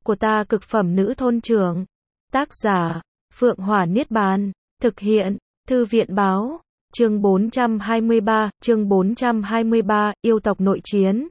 của ta cực phẩm nữ thôn trưởng. Tác giả, Phượng Hỏa Niết Bàn. Thực hiện, Thư viện báo. Chương 423, yêu tộc nội chiến.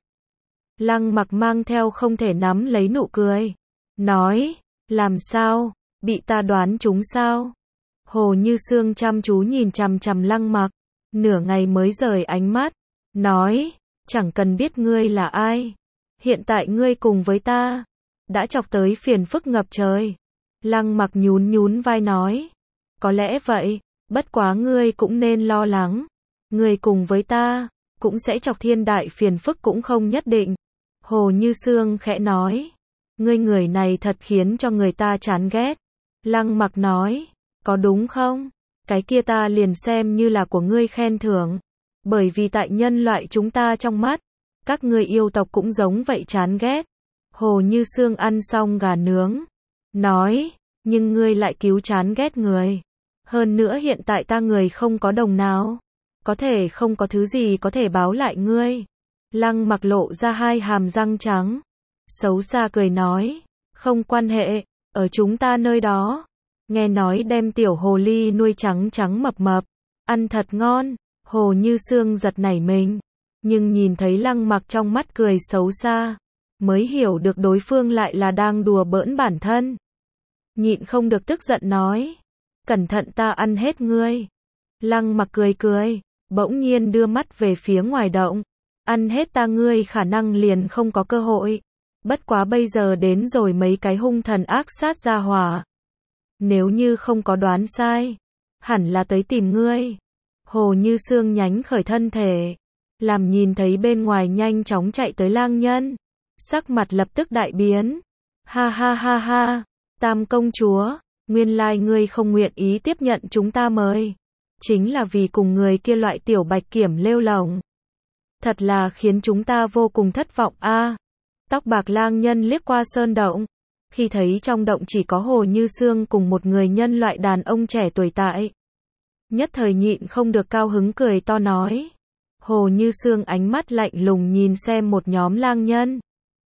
Lăng Mặc mang theo không thể nắm lấy nụ cười. Nói, làm sao, bị ta đoán trúng sao? Hồ Như Sương chăm chú nhìn chằm chằm Lăng Mặc, nửa ngày mới rời ánh mắt. Nói, chẳng cần biết ngươi là ai. Hiện tại ngươi cùng với ta, đã chọc tới phiền phức ngập trời. Lăng Mặc nhún nhún vai nói, có lẽ vậy, bất quá ngươi cũng nên lo lắng. Ngươi cùng với ta, cũng sẽ chọc thiên đại phiền phức cũng không nhất định. Hồ Như Sương khẽ nói, ngươi người này thật khiến cho người ta chán ghét. Lăng Mặc nói, có đúng không? Cái kia ta liền xem như là của ngươi khen thưởng. Bởi vì tại nhân loại chúng ta trong mắt, các ngươi yêu tộc cũng giống vậy chán ghét. Hồ Như Sương ăn xong gà nướng, nói, nhưng ngươi lại cứu chán ghét người. Hơn nữa hiện tại ta người không có đồng nào, có thể không có thứ gì có thể báo lại ngươi. Lăng Mặc lộ ra hai hàm răng trắng, xấu xa cười nói, không quan hệ, ở chúng ta nơi đó, nghe nói đem tiểu hồ ly nuôi trắng trắng mập mập, ăn thật ngon. Hồ Như Sương giật nảy mình, nhưng nhìn thấy Lăng Mặc trong mắt cười xấu xa, mới hiểu được đối phương lại là đang đùa bỡn bản thân. Nhịn không được tức giận nói, cẩn thận ta ăn hết ngươi. Lăng Mặc cười cười, bỗng nhiên đưa mắt về phía ngoài động, ăn hết ta ngươi khả năng liền không có cơ hội. Bất quá bây giờ đến rồi mấy cái hung thần ác sát ra hỏa. Nếu như không có đoán sai, hẳn là tới tìm ngươi. Hồ Như Sương nhánh khởi thân thể, làm nhìn thấy bên ngoài nhanh chóng chạy tới lang nhân. Sắc mặt lập tức đại biến. Ha ha ha ha, Tam công chúa, nguyên lai ngươi không nguyện ý tiếp nhận chúng ta mời. Chính là vì cùng người kia loại tiểu bạch kiểm lêu lổng. Thật là khiến chúng ta vô cùng thất vọng a. Tóc bạc lang nhân liếc qua sơn động. Khi thấy trong động chỉ có Hồ Như Sương cùng một người nhân loại đàn ông trẻ tuổi tại. Nhất thời nhịn không được cao hứng cười to nói. Hồ Như Sương ánh mắt lạnh lùng nhìn xem một nhóm lang nhân.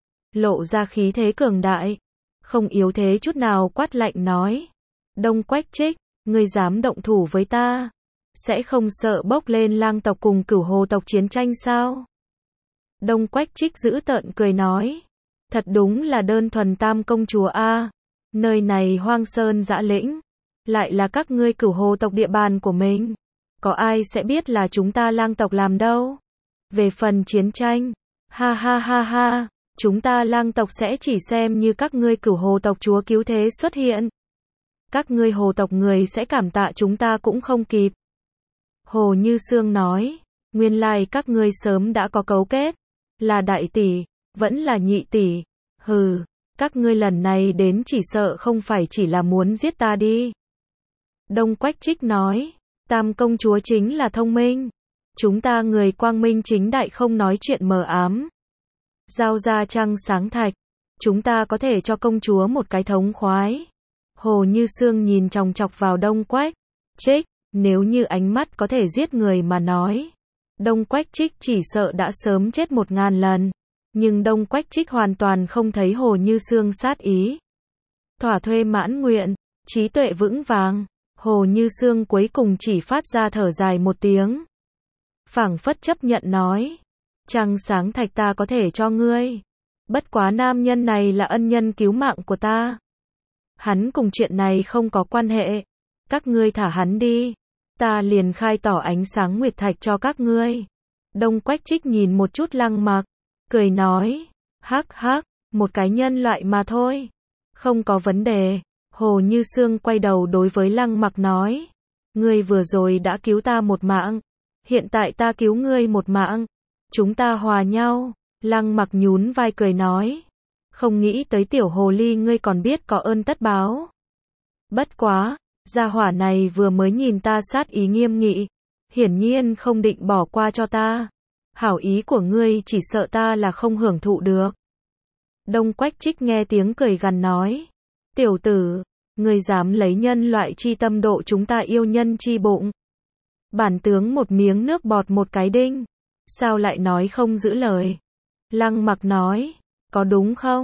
Lộ ra khí thế cường đại. Không yếu thế chút nào quát lạnh nói. Đông Quách Trích, ngươi dám động thủ với ta. Sẽ không sợ bốc lên lang tộc cùng Cửu Hồ tộc chiến tranh sao? Đông Quách Trích giữ tợn cười nói. Thật đúng là đơn thuần Tam công chúa a. Nơi này hoang sơn dã lĩnh. Lại là các ngươi Cửu Hồ tộc địa bàn của mình. Có ai sẽ biết là chúng ta lang tộc làm đâu. Về phần chiến tranh, ha ha ha ha, chúng ta lang tộc sẽ chỉ xem như các ngươi Cửu Hồ tộc chúa cứu thế xuất hiện. Các ngươi hồ tộc người sẽ cảm tạ chúng ta cũng không kịp. Hồ Như Sương nói, nguyên lai các ngươi sớm đã có cấu kết. Là đại tỷ, vẫn là nhị tỷ. Hừ, các ngươi lần này đến chỉ sợ không phải chỉ là muốn giết ta đi. Đông Quách Trích nói, Tam công chúa chính là thông minh. Chúng ta người quang minh chính đại không nói chuyện mờ ám. Giao ra trăng sáng thạch, chúng ta có thể cho công chúa một cái thống khoái. Hồ Như Sương nhìn chòng chọc vào Đông Quách Trích, nếu như ánh mắt có thể giết người mà nói. Đông Quách Trích chỉ sợ đã sớm chết 1000 lần. Nhưng Đông Quách Trích hoàn toàn không thấy Hồ Như Sương sát ý. Thỏa thuê mãn nguyện, trí tuệ vững vàng. Hồ Như Sương cuối cùng chỉ phát ra thở dài một tiếng. Phảng phất chấp nhận nói. Trăng sáng thạch ta có thể cho ngươi. Bất quá nam nhân này là ân nhân cứu mạng của ta. Hắn cùng chuyện này không có quan hệ. Các ngươi thả hắn đi. Ta liền khai tỏ ánh sáng nguyệt thạch cho các ngươi. Đông Quách Trích nhìn một chút Lăng Mặc, cười nói. Hắc hắc, một cái nhân loại mà thôi. Không có vấn đề. Hồ Như Sương quay đầu đối với Lăng Mặc nói. Ngươi vừa rồi đã cứu ta một mạng. Hiện tại ta cứu ngươi một mạng. Chúng ta hòa nhau. Lăng Mặc nhún vai cười nói. Không nghĩ tới tiểu hồ ly ngươi còn biết có ơn tất báo. Bất quá, gia hỏa này vừa mới nhìn ta sát ý nghiêm nghị. Hiển nhiên không định bỏ qua cho ta. Hảo ý của ngươi chỉ sợ ta là không hưởng thụ được. Đông Quách Trích nghe tiếng cười gằn nói. Tiểu tử, ngươi dám lấy nhân loại chi tâm độ chúng ta yêu nhân chi bụng. Bản tướng một miếng nước bọt một cái đinh. Sao lại nói không giữ lời? Lăng Mặc nói, có đúng không?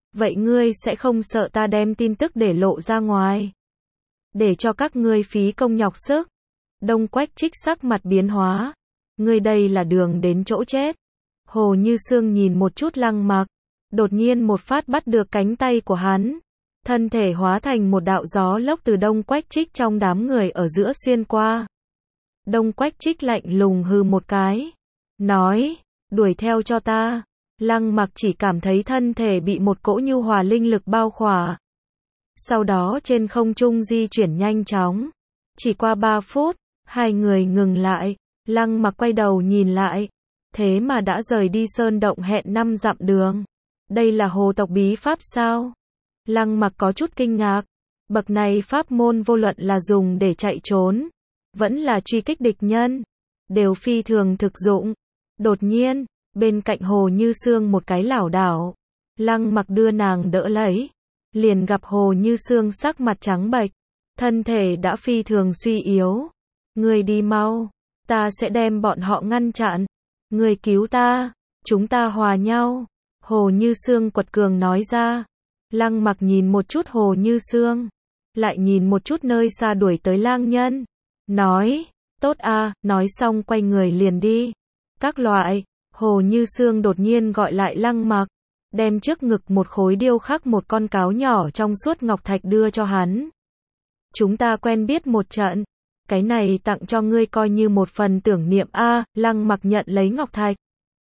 vậy ngươi sẽ không sợ ta đem tin tức để lộ ra ngoài? Để cho các ngươi phí công nhọc sức. Đông Quách Trích sắc mặt biến hóa. Ngươi đây là đường đến chỗ chết. Hồ Như Sương nhìn một chút Lăng Mặc. Đột nhiên một phát bắt được cánh tay của hắn. Thân thể hóa thành một đạo gió lốc từ Đông Quách Trích trong đám người ở giữa xuyên qua. Đông Quách Trích lạnh lùng hừ một cái. Nói, đuổi theo cho ta. Lăng Mặc chỉ cảm thấy thân thể bị một cỗ nhu hòa linh lực bao khỏa. Sau đó trên không trung di chuyển nhanh chóng. Chỉ qua 3 phút, hai người ngừng lại. Lăng Mặc quay đầu nhìn lại. Thế mà đã rời đi sơn động hẹn 5 dặm đường. Đây là hồ tộc bí pháp sao? Lăng Mặc có chút kinh ngạc. Bậc này pháp môn vô luận là dùng để chạy trốn, vẫn là truy kích địch nhân, đều phi thường thực dụng. Đột nhiên, bên cạnh Hồ Như Sương một cái lảo đảo. Lăng Mặc đưa nàng đỡ lấy. Liền gặp Hồ Như Sương sắc mặt trắng bệch. Thân thể đã phi thường suy yếu. Ngươi đi mau. Ta sẽ đem bọn họ ngăn chặn. Ngươi cứu ta. Chúng ta hòa nhau. Hồ Như Sương quật cường nói ra. Lăng Mặc nhìn một chút Hồ Như Sương. Lại nhìn một chút nơi xa đuổi tới lang nhân. Nói, tốt a, nói xong quay người liền đi. Các loại, Hồ Như Sương đột nhiên gọi lại Lăng Mặc. Đem trước ngực một khối điêu khắc một con cáo nhỏ trong suốt ngọc thạch đưa cho hắn. Chúng ta quen biết một trận. Cái này tặng cho ngươi coi như một phần tưởng niệm a. Lăng Mặc nhận lấy ngọc thạch.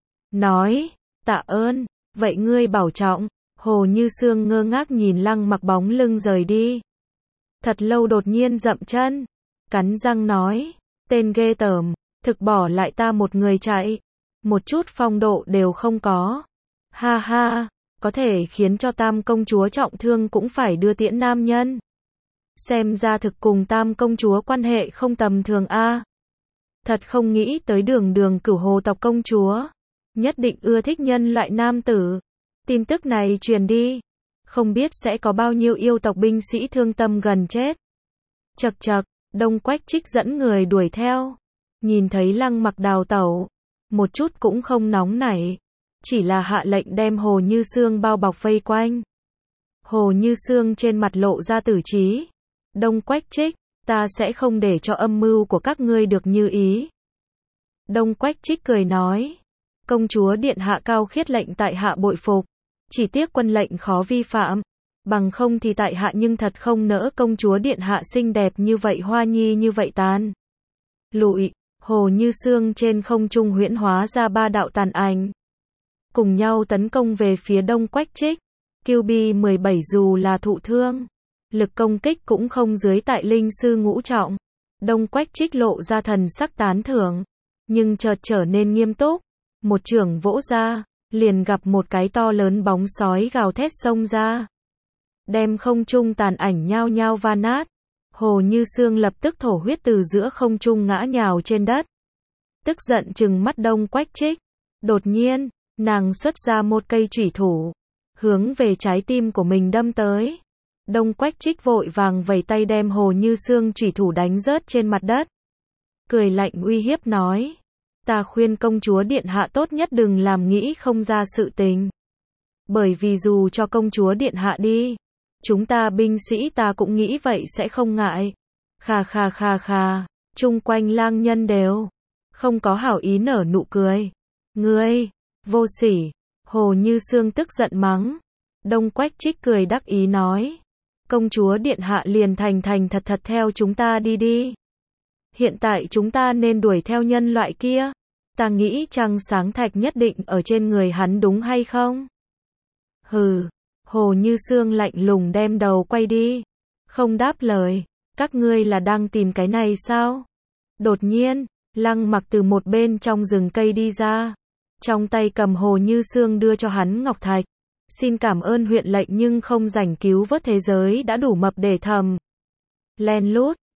Nói, tạ ơn, vậy ngươi bảo trọng. Hồ Như Sương ngơ ngác nhìn Lăng Mặc bóng lưng rời đi. Thật lâu đột nhiên dậm chân. Cắn răng nói, tên ghê tởm, thực bỏ lại ta một người chạy. Một chút phong độ đều không có. Ha ha, có thể khiến cho Tam công chúa trọng thương cũng phải đưa tiễn nam nhân. Xem ra thực cùng Tam công chúa quan hệ không tầm thường a. Thật không nghĩ tới Đường Đường Cửu Hồ tộc công chúa. Nhất định ưa thích nhân loại nam tử. Tin tức này truyền đi. Không biết sẽ có bao nhiêu yêu tộc binh sĩ thương tâm gần chết. Chậc chậc, Đông Quách Trích dẫn người đuổi theo. Nhìn thấy Lăng Mặc đào tẩu. Một chút cũng không nóng nảy. Chỉ là hạ lệnh đem Hồ Như Sương bao bọc vây quanh. Hồ Như Sương trên mặt lộ ra tử trí. Đông Quách Trích, ta sẽ không để cho âm mưu của các ngươi được như ý. Đông Quách Trích cười nói. Công chúa điện hạ cao khiết lệnh tại hạ bội phục. Chỉ tiếc quân lệnh khó vi phạm. Bằng không thì tại hạ nhưng thật không nỡ công chúa điện hạ xinh đẹp như vậy hoa nhi như vậy tàn. Lụi, Hồ Như Sương trên không trung huyễn hóa ra 3 đạo tàn ảnh. Cùng nhau tấn công về phía Đông Quách Trích. QB17 dù là thụ thương. Lực công kích cũng không dưới tại linh sư ngũ trọng. Đông Quách Trích lộ ra thần sắc tán thưởng. Nhưng chợt trở nên nghiêm túc. Một chưởng vỗ ra. Liền gặp một cái to lớn bóng sói gào thét xông ra. Đem không trung tàn ảnh nhao nhao va nát. Hồ Như Sương lập tức thổ huyết từ giữa không trung ngã nhào trên đất. Tức giận trừng mắt Đông Quách Trích. Đột nhiên, nàng xuất ra một cây chủy thủ. Hướng về trái tim của mình đâm tới. Đông Quách Trích vội vàng vẩy tay đem Hồ Như Sương chủy thủ đánh rớt trên mặt đất. Cười lạnh uy hiếp nói. Ta khuyên công chúa điện hạ tốt nhất đừng làm nghĩ không ra sự tình. Bởi vì dù cho công chúa điện hạ đi, chúng ta binh sĩ ta cũng nghĩ vậy sẽ không ngại. Khà khà khà khà, chung quanh lang nhân đều không có hảo ý nở nụ cười. Ngươi, vô sỉ, Hồ Như Sương tức giận mắng. Đông Quách Trích cười đắc ý nói. Công chúa điện hạ liền thành thành thật thật theo chúng ta đi đi. Hiện tại chúng ta nên đuổi theo nhân loại kia. Ta nghĩ trăng sáng thạch nhất định ở trên người hắn đúng hay không? Hừ, Hồ Như Sương lạnh lùng đem đầu quay đi. Không đáp lời, các ngươi là đang tìm cái này sao? Đột nhiên, Lăng Mặc từ một bên trong rừng cây đi ra. Trong tay cầm Hồ Như Sương đưa cho hắn ngọc thạch. Xin cảm ơn huyện lệnh nhưng không rảnh cứu vớt thế giới đã đủ mập để thầm. Len lút.